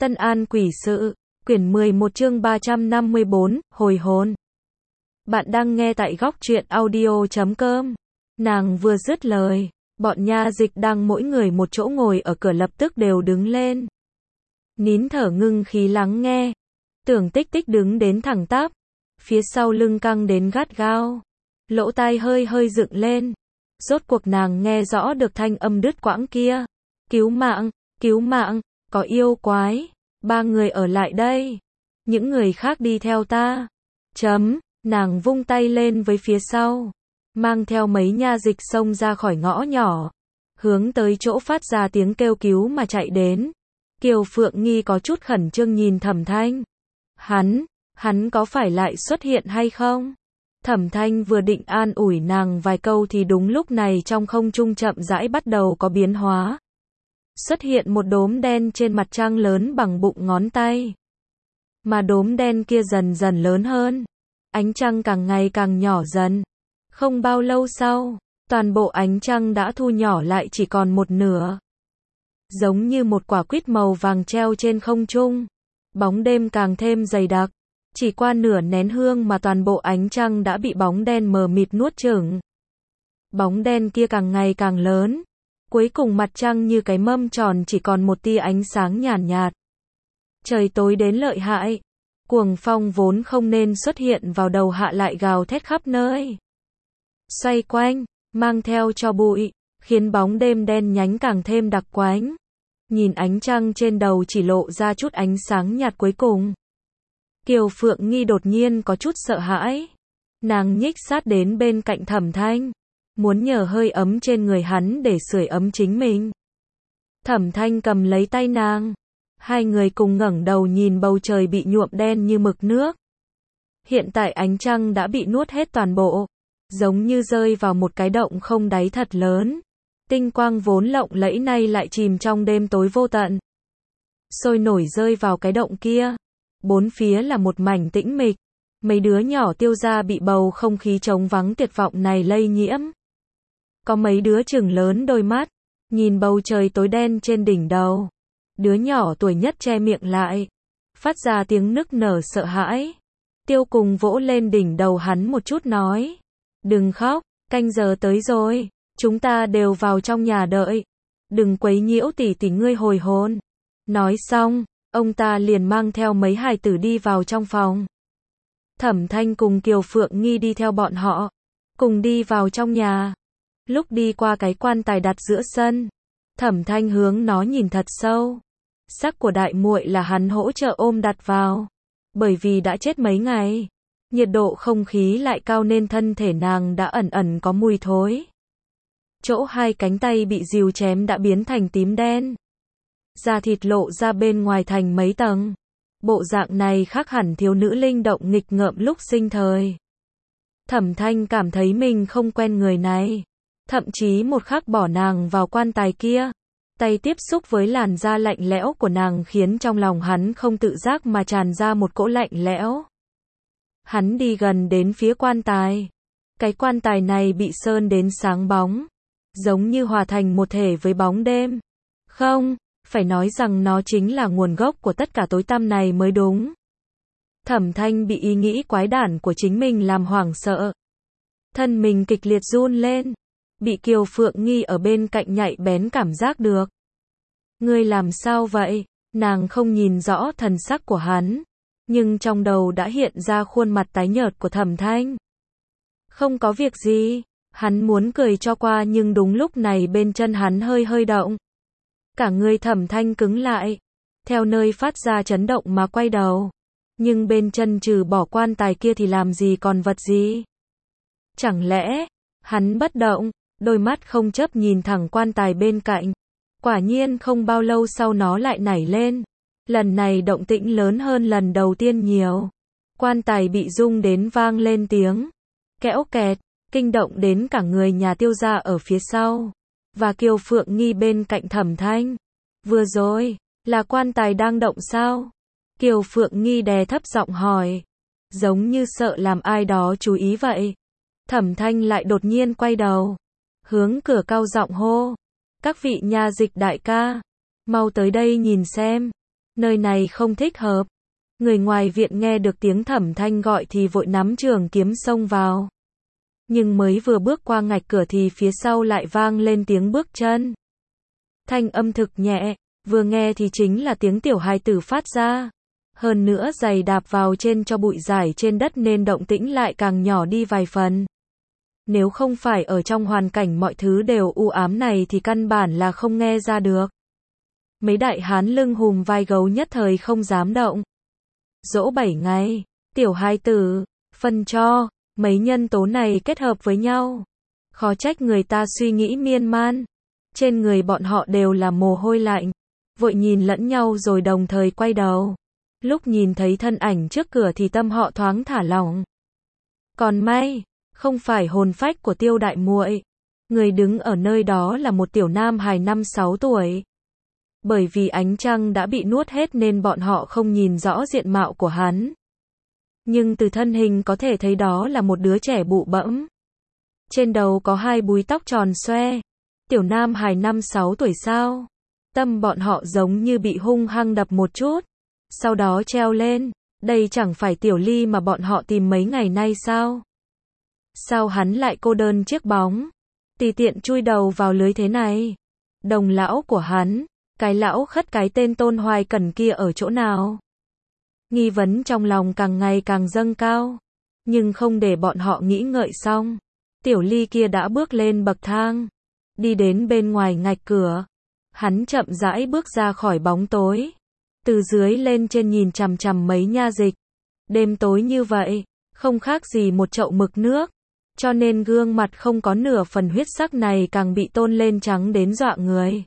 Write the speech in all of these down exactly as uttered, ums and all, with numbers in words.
Tân An Quỷ Sự, quyển mười một chương ba trăm năm mươi bốn, hồi hồn. Bạn đang nghe tại góc truyện audio chấm com. Nàng vừa dứt lời, bọn nha dịch đang mỗi người một chỗ ngồi ở cửa lập tức đều đứng lên. Nín thở ngưng khí lắng nghe. Tưởng Tích Tích đứng đến thẳng tắp, phía sau lưng căng đến gắt gao, lỗ tai hơi hơi dựng lên. Rốt cuộc nàng nghe rõ được thanh âm đứt quãng kia. Cứu mạng, cứu mạng, có yêu quái, ba người ở lại đây, những người khác đi theo ta. Chấm, nàng vung tay lên với phía sau, mang theo mấy nha dịch xông ra khỏi ngõ nhỏ, hướng tới chỗ phát ra tiếng kêu cứu mà chạy đến. Kiều Phượng Nghi có chút khẩn trương nhìn Thẩm Thanh. Hắn, hắn có phải lại xuất hiện hay không? Thẩm Thanh vừa định an ủi nàng vài câu thì đúng lúc này trong không trung chậm rãi bắt đầu có biến hóa. Xuất hiện một đốm đen trên mặt trăng lớn bằng bụng ngón tay. Mà đốm đen kia dần dần lớn hơn. Ánh trăng càng ngày càng nhỏ dần. Không bao lâu sau, toàn bộ ánh trăng đã thu nhỏ lại chỉ còn một nửa. Giống như một quả quýt màu vàng treo trên không trung. Bóng đêm càng thêm dày đặc. Chỉ qua nửa nén hương mà toàn bộ ánh trăng đã bị bóng đen mờ mịt nuốt chửng. Bóng đen kia càng ngày càng lớn. Cuối cùng mặt trăng như cái mâm tròn chỉ còn một tia ánh sáng nhàn nhạt, nhạt. Trời tối đến lợi hại. Cuồng phong vốn không nên xuất hiện vào đầu hạ lại gào thét khắp nơi. Xoay quanh, mang theo cho bụi, khiến bóng đêm đen nhánh càng thêm đặc quánh. Nhìn ánh trăng trên đầu chỉ lộ ra chút ánh sáng nhạt cuối cùng. Kiều Phượng Nghi đột nhiên có chút sợ hãi. Nàng nhích sát đến bên cạnh Thẩm Thanh, muốn nhờ hơi ấm trên người hắn để sưởi ấm chính mình. Thẩm Thanh cầm lấy tay nàng. Hai người cùng ngẩng đầu nhìn bầu trời bị nhuộm đen như mực nước. Hiện tại ánh trăng đã bị nuốt hết toàn bộ, giống như rơi vào một cái động không đáy thật lớn. Tinh quang vốn lộng lẫy nay lại chìm trong đêm tối vô tận. Sôi nổi rơi vào cái động kia. Bốn phía là một mảnh tĩnh mịch. Mấy đứa nhỏ Tiêu gia bị bầu không khí trống vắng tuyệt vọng này lây nhiễm. Có mấy đứa chừng lớn đôi mắt, nhìn bầu trời tối đen trên đỉnh đầu. Đứa nhỏ tuổi nhất che miệng lại, phát ra tiếng nức nở sợ hãi. Tiêu Cùng vỗ lên đỉnh đầu hắn một chút nói. Đừng khóc, canh giờ tới rồi, chúng ta đều vào trong nhà đợi. Đừng quấy nhiễu tỷ tỷ ngươi hồi hồn. Nói xong, ông ta liền mang theo mấy hài tử đi vào trong phòng. Thẩm Thanh cùng Kiều Phượng Nghi đi theo bọn họ, cùng đi vào trong nhà. Lúc đi qua cái quan tài đặt giữa sân, Thẩm Thanh hướng nó nhìn thật sâu. Xác của đại muội là hắn hỗ trợ ôm đặt vào. Bởi vì đã chết mấy ngày, nhiệt độ không khí lại cao nên thân thể nàng đã ẩn ẩn có mùi thối. Chỗ hai cánh tay bị rìu chém đã biến thành tím đen. Da thịt lộ ra bên ngoài thành mấy tầng. Bộ dạng này khác hẳn thiếu nữ linh động nghịch ngợm lúc sinh thời. Thẩm Thanh cảm thấy mình không quen người này. Thậm chí một khắc bỏ nàng vào quan tài kia, tay tiếp xúc với làn da lạnh lẽo của nàng khiến trong lòng hắn không tự giác mà tràn ra một cỗ lạnh lẽo. Hắn đi gần đến phía quan tài. Cái quan tài này bị sơn đến sáng bóng, giống như hòa thành một thể với bóng đêm. Không, phải nói rằng nó chính là nguồn gốc của tất cả tối tăm này mới đúng. Thẩm Thanh bị ý nghĩ quái đản của chính mình làm hoảng sợ. Thân mình kịch liệt run lên. Bị Kiều Phượng Nghi ở bên cạnh nhạy bén cảm giác được. Ngươi làm sao vậy? Nàng không nhìn rõ thần sắc của hắn, nhưng trong đầu đã hiện ra khuôn mặt tái nhợt của Thẩm Thanh. Không có việc gì, hắn muốn cười cho qua nhưng đúng lúc này bên chân hắn hơi hơi động. Cả người Thẩm Thanh cứng lại, theo nơi phát ra chấn động mà quay đầu. Nhưng bên chân trừ bỏ quan tài kia thì làm gì còn vật gì? Chẳng lẽ, hắn bất động, đôi mắt không chớp nhìn thẳng quan tài bên cạnh. Quả nhiên không bao lâu sau nó lại nảy lên. Lần này động tĩnh lớn hơn lần đầu tiên nhiều. Quan tài bị rung đến vang lên tiếng kẽo kẹt, kinh động đến cả người nhà Tiêu gia ở phía sau. Và Kiều Phượng Nghi bên cạnh Thẩm Thanh. Vừa rồi, là quan tài đang động sao? Kiều Phượng Nghi đè thấp giọng hỏi. Giống như sợ làm ai đó chú ý vậy. Thẩm Thanh lại đột nhiên quay đầu, hướng cửa cao giọng hô. Các vị nha dịch đại ca, mau tới đây nhìn xem. Nơi này không thích hợp. Người ngoài viện nghe được tiếng Thẩm Thanh gọi thì vội nắm trường kiếm xông vào. Nhưng mới vừa bước qua ngạch cửa thì phía sau lại vang lên tiếng bước chân. Thanh âm thực nhẹ, vừa nghe thì chính là tiếng tiểu hài tử phát ra. Hơn nữa giày đạp vào trên cho bụi rải trên đất nên động tĩnh lại càng nhỏ đi vài phần. Nếu không phải ở trong hoàn cảnh mọi thứ đều u ám này thì căn bản là không nghe ra được. Mấy đại hán lưng hùm vai gấu nhất thời không dám động. Dỗ bảy ngày, tiểu hài tử, phân cho, mấy nhân tố này kết hợp với nhau. Khó trách người ta suy nghĩ miên man. Trên người bọn họ đều là mồ hôi lạnh. Vội nhìn lẫn nhau rồi đồng thời quay đầu. Lúc nhìn thấy thân ảnh trước cửa thì tâm họ thoáng thả lỏng. Còn may, không phải hồn phách của Tiêu đại muội. Người đứng ở nơi đó là một tiểu nam hài năm sáu tuổi. Bởi vì ánh trăng đã bị nuốt hết nên bọn họ không nhìn rõ diện mạo của hắn. Nhưng từ thân hình có thể thấy đó là một đứa trẻ bụ bẫm. Trên đầu có hai búi tóc tròn xoe. Tiểu nam hài năm sáu tuổi sao? Tâm bọn họ giống như bị hung hăng đập một chút. Sau đó treo lên. Đây chẳng phải Tiểu Ly mà bọn họ tìm mấy ngày nay sao? Sao hắn lại cô đơn chiếc bóng? Tùy tiện chui đầu vào lưới thế này. Đồng lão của hắn. Cái lão khất cái tên Tôn Hoài Cẩn kia ở chỗ nào? Nghi vấn trong lòng càng ngày càng dâng cao. Nhưng không để bọn họ nghĩ ngợi xong. Tiểu Ly kia đã bước lên bậc thang. Đi đến bên ngoài ngạch cửa. Hắn chậm rãi bước ra khỏi bóng tối. Từ dưới lên trên nhìn chằm chằm mấy nha dịch. Đêm tối như vậy, không khác gì một chậu mực nước. Cho nên gương mặt không có nửa phần huyết sắc này càng bị tôn lên trắng đến dọa người.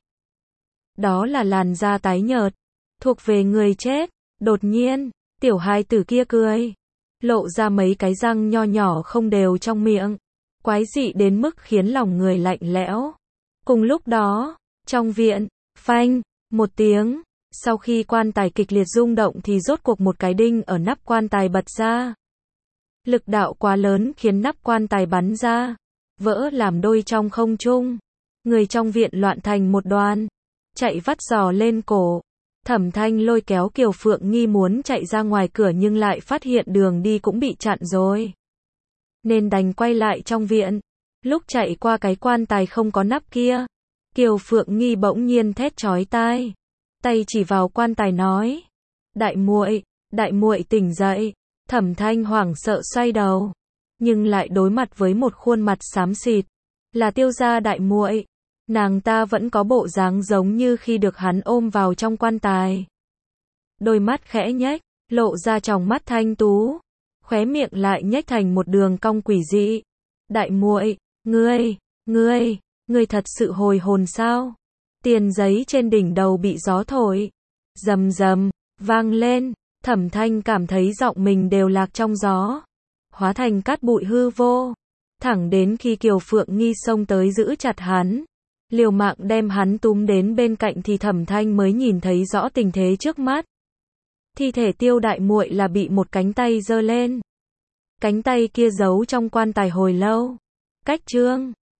Đó là làn da tái nhợt, thuộc về người chết. Đột nhiên, tiểu hài tử kia cười. Lộ ra mấy cái răng nho nhỏ không đều trong miệng. Quái dị đến mức khiến lòng người lạnh lẽo. Cùng lúc đó, trong viện, phanh, một tiếng. Sau khi quan tài kịch liệt rung động thì rốt cuộc một cái đinh ở nắp quan tài bật ra. Lực đạo quá lớn khiến nắp quan tài bắn ra. Vỡ làm đôi trong không trung. Người trong viện loạn thành một đoàn. Chạy vắt giò lên cổ. Thẩm Thanh lôi kéo Kiều Phượng Nghi muốn chạy ra ngoài cửa nhưng lại phát hiện đường đi cũng bị chặn rồi. Nên đành quay lại trong viện. Lúc chạy qua cái quan tài không có nắp kia. Kiều Phượng Nghi bỗng nhiên thét chói tai. Tay chỉ vào quan tài nói. Đại muội, đại muội tỉnh dậy. Thẩm Thanh hoảng sợ xoay đầu. Nhưng lại đối mặt với một khuôn mặt xám xịt. Là Tiêu gia đại muội. Nàng ta vẫn có bộ dáng giống như khi được hắn ôm vào trong quan tài. Đôi mắt khẽ nhếch, lộ ra tròng mắt thanh tú. Khóe miệng lại nhếch thành một đường cong quỷ dị. Đại muội, ngươi, ngươi, ngươi thật sự hồi hồn sao? Tiền giấy trên đỉnh đầu bị gió thổi. Rầm rầm, vang lên. Thẩm Thanh cảm thấy giọng mình đều lạc trong gió. Hóa thành cát bụi hư vô. Thẳng đến khi Kiều Phượng Nghi xông tới giữ chặt hắn. Liều mạng đem hắn túm đến bên cạnh thì Thẩm Thanh mới nhìn thấy rõ tình thế trước mắt. Thi thể Tiêu đại muội là bị một cánh tay giơ lên. Cánh tay kia giấu trong quan tài hồi lâu. Cách trương.